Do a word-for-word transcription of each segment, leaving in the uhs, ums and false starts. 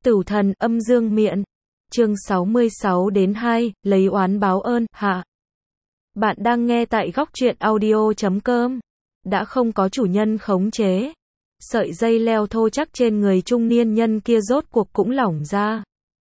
Tửu thần âm dương miện. Chương sáu mươi sáu đến hai, lấy oán báo ơn, hạ. Bạn đang nghe tại góc truyện audio chấm com. Đã không có chủ nhân khống chế. Sợi dây leo thô chắc trên người trung niên nhân kia rốt cuộc cũng lỏng ra.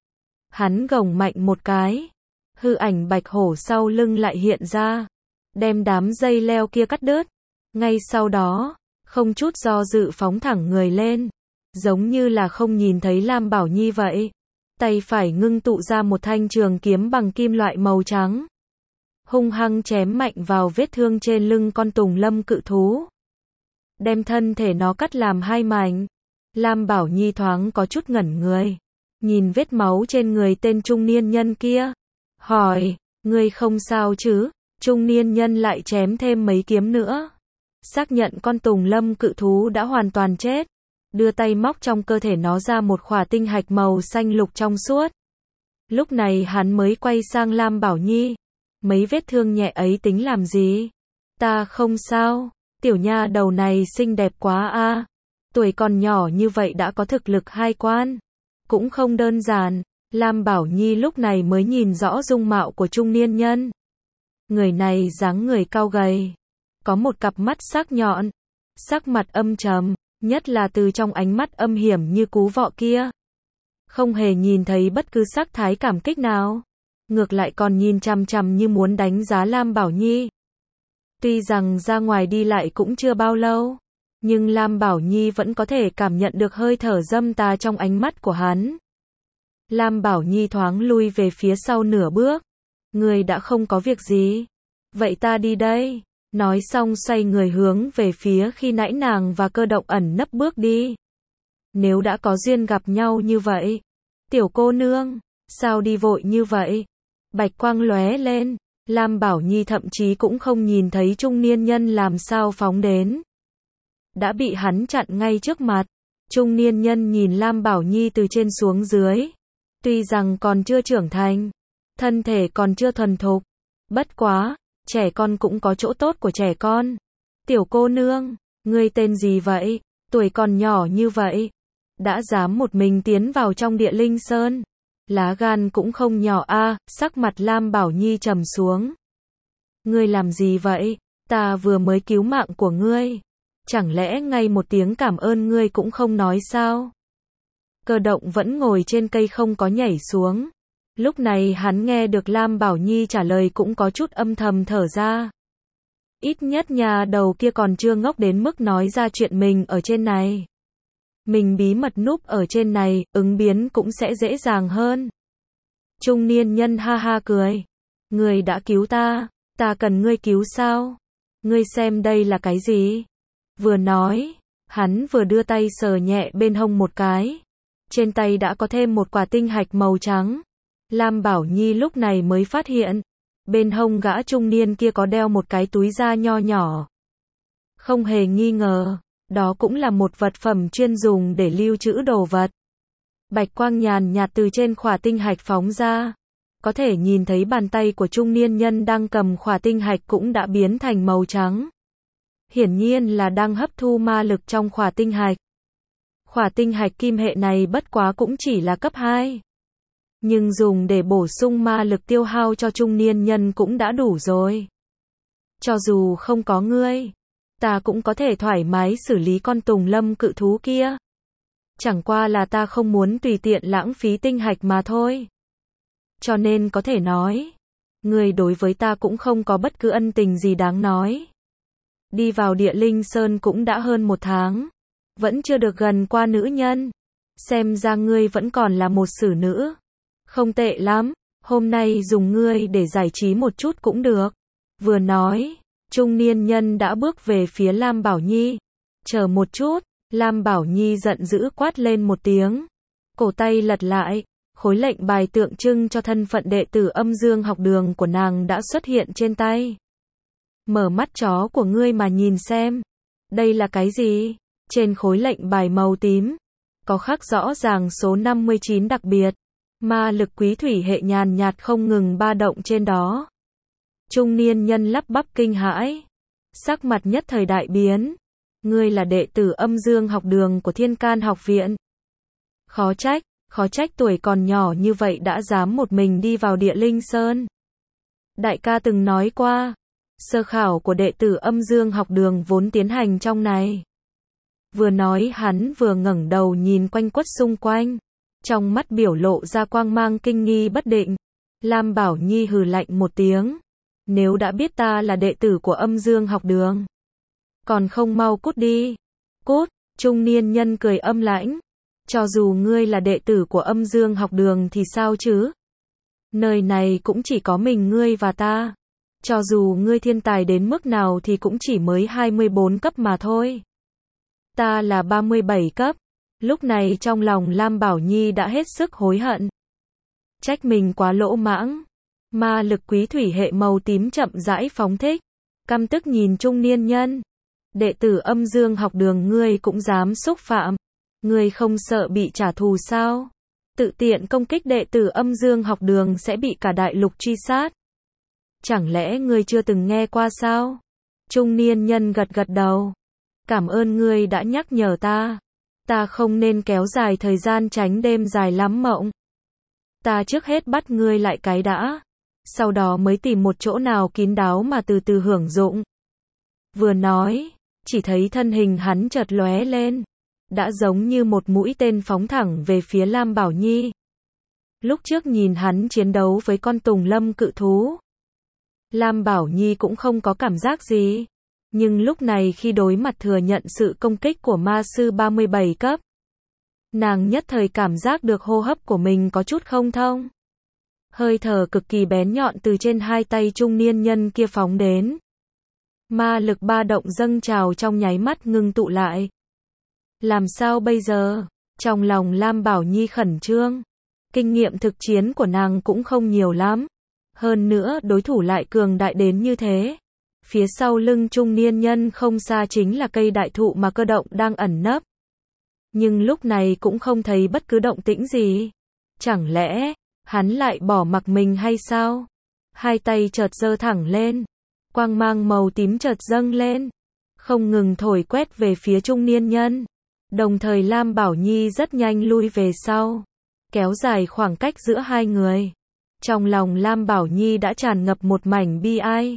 Hắn gồng mạnh một cái. Hư ảnh bạch hổ sau lưng lại hiện ra. Đem đám dây leo kia cắt đứt. Ngay sau đó, không chút do dự phóng thẳng người lên. Giống như là không nhìn thấy Lam Bảo Nhi vậy. Tay phải ngưng tụ ra một thanh trường kiếm bằng kim loại màu trắng. Hung hăng chém mạnh vào vết thương trên lưng con tùng lâm cự thú. Đem thân thể nó cắt làm hai mảnh. Lam Bảo Nhi thoáng có chút ngẩn người. Nhìn vết máu trên người tên trung niên nhân kia. Hỏi, ngươi không sao chứ? Trung niên nhân lại chém thêm mấy kiếm nữa. Xác nhận con tùng lâm cự thú đã hoàn toàn chết. Đưa tay móc trong cơ thể nó ra một khỏa tinh hạch màu xanh lục trong suốt. Lúc này hắn mới quay sang Lam Bảo Nhi. Mấy vết thương nhẹ ấy tính làm gì? Ta không sao. Tiểu nha đầu này xinh đẹp quá a. Tuổi còn nhỏ như vậy đã có thực lực hai quan. Cũng không đơn giản. Lam Bảo Nhi lúc này mới nhìn rõ dung mạo của trung niên nhân. Người này dáng người cao gầy. Có một cặp mắt sắc nhọn. Sắc mặt âm trầm. Nhất là từ trong ánh mắt âm hiểm như cú vọ kia. Không hề nhìn thấy bất cứ sắc thái cảm kích nào. Ngược lại còn nhìn chằm chằm như muốn đánh giá Lam Bảo Nhi. Tuy rằng ra ngoài đi lại cũng chưa bao lâu. Nhưng Lam Bảo Nhi vẫn có thể cảm nhận được hơi thở dâm tà trong ánh mắt của hắn. Lam Bảo Nhi thoáng lui về phía sau nửa bước. Người đã không có việc gì. Vậy ta đi đây. Nói xong xoay người hướng về phía khi nãy nàng và Cơ Động ẩn nấp bước đi. Nếu đã có duyên gặp nhau như vậy. Tiểu cô nương, sao đi vội như vậy? Bạch quang lóe lên. Lam Bảo Nhi thậm chí cũng không nhìn thấy trung niên nhân làm sao phóng đến. Đã bị hắn chặn ngay trước mặt. Trung niên nhân nhìn Lam Bảo Nhi từ trên xuống dưới. Tuy rằng còn chưa trưởng thành. Thân thể còn chưa thuần thục. Bất quá. Trẻ con cũng có chỗ tốt của trẻ con. Tiểu cô nương, ngươi tên gì vậy? Tuổi còn nhỏ như vậy. Đã dám một mình tiến vào trong địa linh sơn. Lá gan cũng không nhỏ a. À, sắc mặt Lam Bảo Nhi trầm xuống. Ngươi làm gì vậy? Ta vừa mới cứu mạng của ngươi. Chẳng lẽ ngay một tiếng cảm ơn ngươi cũng không nói sao? Cơ Động vẫn ngồi trên cây không có nhảy xuống. Lúc này hắn nghe được Lam Bảo Nhi trả lời cũng có chút âm thầm thở ra. Ít nhất nhà đầu kia còn chưa ngốc đến mức nói ra chuyện mình ở trên này. Mình bí mật núp ở trên này, ứng biến cũng sẽ dễ dàng hơn. Trung niên nhân ha ha cười. Ngươi đã cứu ta, ta cần ngươi cứu sao? Ngươi xem đây là cái gì? Vừa nói, hắn vừa đưa tay sờ nhẹ bên hông một cái. Trên tay đã có thêm một quả tinh hạch màu trắng. Lam Bảo Nhi lúc này mới phát hiện, bên hông gã trung niên kia có đeo một cái túi da nho nhỏ. Không hề nghi ngờ, đó cũng là một vật phẩm chuyên dùng để lưu trữ đồ vật. Bạch quang nhàn nhạt từ trên khỏa tinh hạch phóng ra. Có thể nhìn thấy bàn tay của trung niên nhân đang cầm khỏa tinh hạch cũng đã biến thành màu trắng. Hiển nhiên là đang hấp thu ma lực trong khỏa tinh hạch. Khỏa tinh hạch kim hệ này bất quá cũng chỉ là cấp hai. Nhưng dùng để bổ sung ma lực tiêu hao cho trung niên nhân cũng đã đủ rồi. Cho dù không có ngươi, ta cũng có thể thoải mái xử lý con tùng lâm cự thú kia. Chẳng qua là ta không muốn tùy tiện lãng phí tinh hạch mà thôi. Cho nên có thể nói, ngươi đối với ta cũng không có bất cứ ân tình gì đáng nói. Đi vào địa linh sơn cũng đã hơn một tháng. Vẫn chưa được gần qua nữ nhân. Xem ra ngươi vẫn còn là một xử nữ. Không tệ lắm, hôm nay dùng ngươi để giải trí một chút cũng được. Vừa nói, trung niên nhân đã bước về phía Lam Bảo Nhi. Chờ một chút, Lam Bảo Nhi giận dữ quát lên một tiếng. Cổ tay lật lại, khối lệnh bài tượng trưng cho thân phận đệ tử âm dương học đường của nàng đã xuất hiện trên tay. Mở mắt chó của ngươi mà nhìn xem. Đây là cái gì? Trên khối lệnh bài màu tím, có khắc rõ ràng số năm mươi chín đặc biệt. Ma lực quý thủy hệ nhàn nhạt không ngừng ba động trên đó. Trung niên nhân lắp bắp kinh hãi. Sắc mặt nhất thời đại biến. Ngươi là đệ tử âm dương học đường của Thiên Can học viện. Khó trách, Khó trách tuổi còn nhỏ như vậy đã dám một mình đi vào Địa Linh Sơn. Đại ca từng nói qua, sơ khảo của đệ tử Âm Dương học đường vốn tiến hành trong này. Vừa nói hắn vừa ngẩng đầu nhìn quanh quất xung quanh, trong mắt biểu lộ ra quang mang kinh nghi bất định. Lam Bảo Nhi hừ lạnh một tiếng, nếu đã biết ta là đệ tử của Âm Dương học đường, còn không mau cút đi. Cút, trung niên nhân cười âm lãnh, cho dù ngươi là đệ tử của Âm Dương học đường thì sao chứ? Nơi này cũng chỉ có mình ngươi và ta. Cho dù ngươi thiên tài đến mức nào thì cũng chỉ mới hai mươi bốn cấp mà thôi. Ta là ba mươi bảy cấp. Lúc này trong lòng Lam Bảo Nhi đã hết sức hối hận. Trách mình quá lỗ mãng. Ma lực quý thủy hệ màu tím chậm rãi phóng thích. Căm tức nhìn trung niên nhân. Đệ tử Âm Dương học đường ngươi cũng dám xúc phạm. Ngươi không sợ bị trả thù sao? Tự tiện công kích đệ tử Âm Dương học đường sẽ bị cả đại lục truy sát. Chẳng lẽ ngươi chưa từng nghe qua sao? Trung niên nhân gật gật đầu. Cảm ơn ngươi đã nhắc nhở ta. Ta không nên kéo dài thời gian tránh đêm dài lắm mộng. Ta trước hết bắt ngươi lại cái đã. Sau đó mới tìm một chỗ nào kín đáo mà từ từ hưởng dụng. Vừa nói, chỉ thấy thân hình hắn chợt lóe lên. Đã giống như một mũi tên phóng thẳng về phía Lam Bảo Nhi. Lúc trước nhìn hắn chiến đấu với con Tùng Lâm cự thú, Lam Bảo Nhi cũng không có cảm giác gì. Nhưng lúc này khi đối mặt thừa nhận sự công kích của ma sư ba mươi bảy cấp, nàng nhất thời cảm giác được hô hấp của mình có chút không thông. Hơi thở cực kỳ bén nhọn từ trên hai tay trung niên nhân kia phóng đến. Ma lực ba động dâng trào trong nháy mắt ngưng tụ lại. Làm sao bây giờ? Trong lòng Lam Bảo Nhi khẩn trương. Kinh nghiệm thực chiến của nàng cũng không nhiều lắm. Hơn nữa đối thủ lại cường đại đến như thế. Phía sau lưng trung niên nhân không xa chính là cây đại thụ mà Cơ Động đang ẩn nấp. Nhưng lúc này cũng không thấy bất cứ động tĩnh gì. Chẳng lẽ, hắn lại bỏ mặc mình hay sao? Hai tay chợt giơ thẳng lên. Quang mang màu tím chợt dâng lên. Không ngừng thổi quét về phía trung niên nhân. Đồng thời Lam Bảo Nhi rất nhanh lui về sau. Kéo dài khoảng cách giữa hai người. Trong lòng Lam Bảo Nhi đã tràn ngập một mảnh bi ai.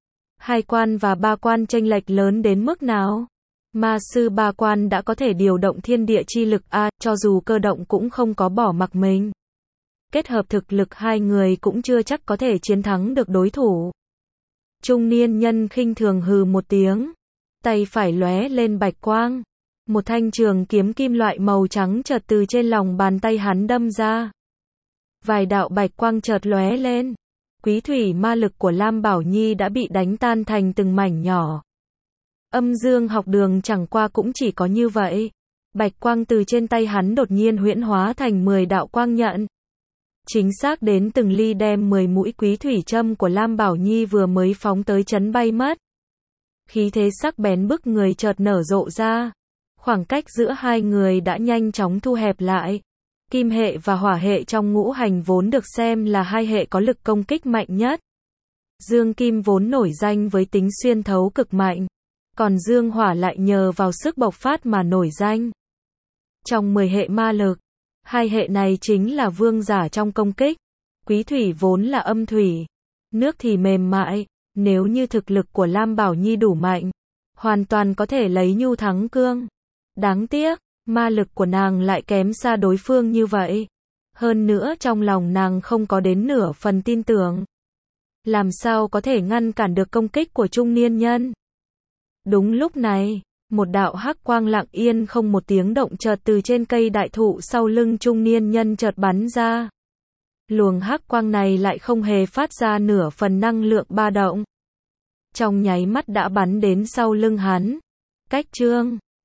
Hai quan và ba quan chênh lệch lớn đến mức nào? Ma sư ba quan đã có thể điều động thiên địa chi lực a, cho dù Cơ Động cũng không có bỏ mặc mình. Kết hợp thực lực hai người cũng chưa chắc có thể chiến thắng được đối thủ. Trung niên nhân khinh thường hừ một tiếng. Tay phải lóe lên bạch quang. Một thanh trường kiếm kim loại màu trắng chợt từ trên lòng bàn tay hắn đâm ra. Vài đạo bạch quang chợt lóe lên. Quý thủy ma lực của Lam Bảo Nhi đã bị đánh tan thành từng mảnh nhỏ. Âm Dương học đường chẳng qua cũng chỉ có như vậy. Bạch quang từ trên tay hắn đột nhiên huyễn hóa thành mười đạo quang nhận. Chính xác đến từng ly đem mười mũi quý thủy châm của Lam Bảo Nhi vừa mới phóng tới chấn bay mất. Khí thế sắc bén bức người chợt nở rộ ra. Khoảng cách giữa hai người đã nhanh chóng thu hẹp lại. Kim hệ và hỏa hệ trong ngũ hành vốn được xem là hai hệ có lực công kích mạnh nhất. Dương Kim vốn nổi danh với tính xuyên thấu cực mạnh. Còn Dương Hỏa lại nhờ vào sức bộc phát mà nổi danh. Trong mười hệ ma lực, hai hệ này chính là vương giả trong công kích. Quý thủy vốn là âm thủy, nước thì mềm mại. Nếu như thực lực của Lam Bảo Nhi đủ mạnh, hoàn toàn có thể lấy nhu thắng cương. Đáng tiếc, ma lực của nàng lại kém xa đối phương như vậy. Hơn nữa trong lòng nàng không có đến nửa phần tin tưởng. Làm sao có thể ngăn cản được công kích của trung niên nhân? Đúng lúc này, một đạo hắc quang lặng yên không một tiếng động chợt từ trên cây đại thụ sau lưng trung niên nhân chợt bắn ra. Luồng hắc quang này lại không hề phát ra nửa phần năng lượng ba động. Trong nháy mắt đã bắn đến sau lưng hắn. Cách trương